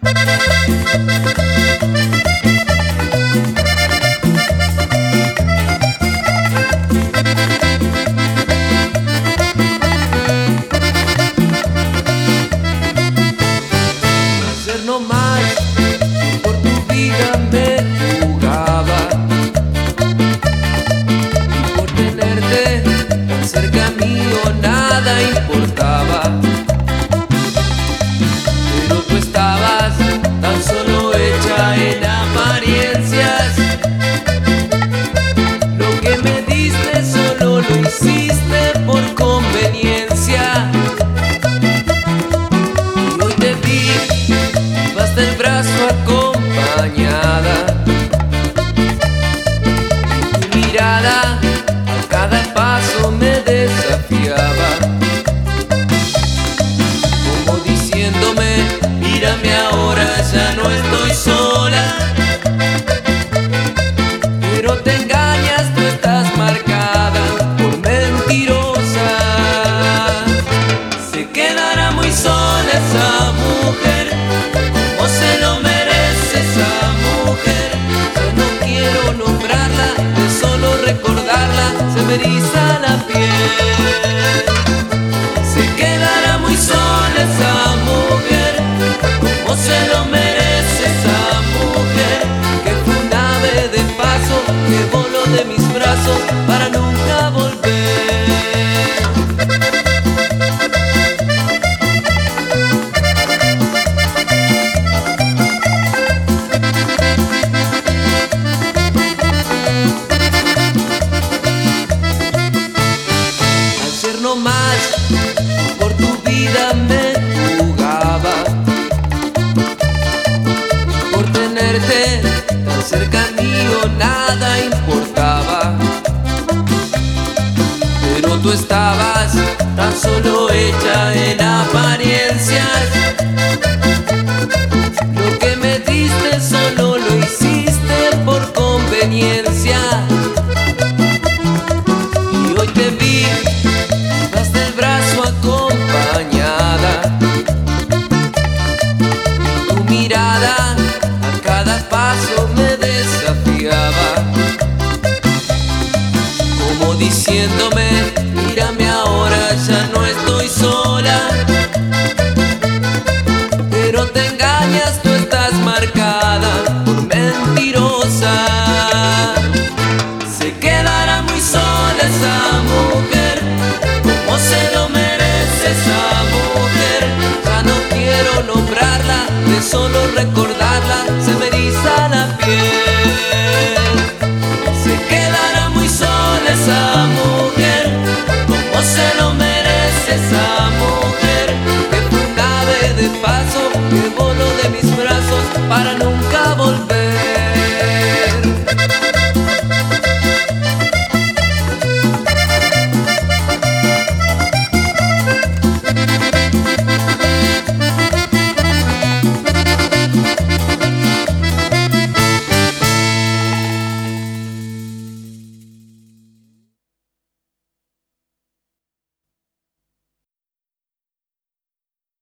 Ayer nomás por tu vida me jugaba, y por tenerte tan cerca mío nada importaba. Pero tú estabas tan solo hecha en apariencias. Lo que me diste solo lo hiciste por conveniencia. Y hoy te vi, vas del brazo acompañada. Tu mirada a cada paso me desafiaba, como diciéndome: mírame ahora, ya no estoy sola. Pero te engañas, tú estás marcada por mentirosa. Se quedará muy sola esa mujer, como se lo merece esa mujer. Yo no quiero nombrarla, de solo recordarla se me eriza la piel. Se quedará muy sola esa mujer, como se lo merece esa mujer, que fue un ave de paso que voló de mis brazos para nunca volver. Ayer nomás por tu vida me jugaba, por tenerte tan cerca mío nada importaba. Pero tú estabas tan solo hecha en apariencias. Lo que me diste solo lo hiciste por conveniencia. Y hoy te vi, vas del brazo acompañada. Tu mirada a cada paso me desafiaba, como diciéndome: mírame ahora, ya no estoy sola. Pero te engañas, tú estás marcada por mentirosa. Se quedará muy sola esa mujer, como se lo merece esa mujer. Ya no quiero nombrarla, de solo recordar